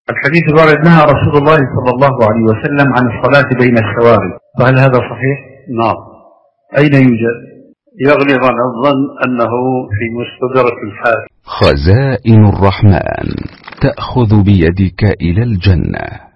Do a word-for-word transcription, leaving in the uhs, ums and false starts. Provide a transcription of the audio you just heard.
الحديث الوارد نهى رسول الله صلى الله عليه وسلم عن الصلاة بين السواري، فهل هذا صحيح؟ نعم. أين يوجد؟ يغلب على الظن أنه في مستدرك الحاكم. خزائن الرحمن تأخذ بيدك إلى الجنة.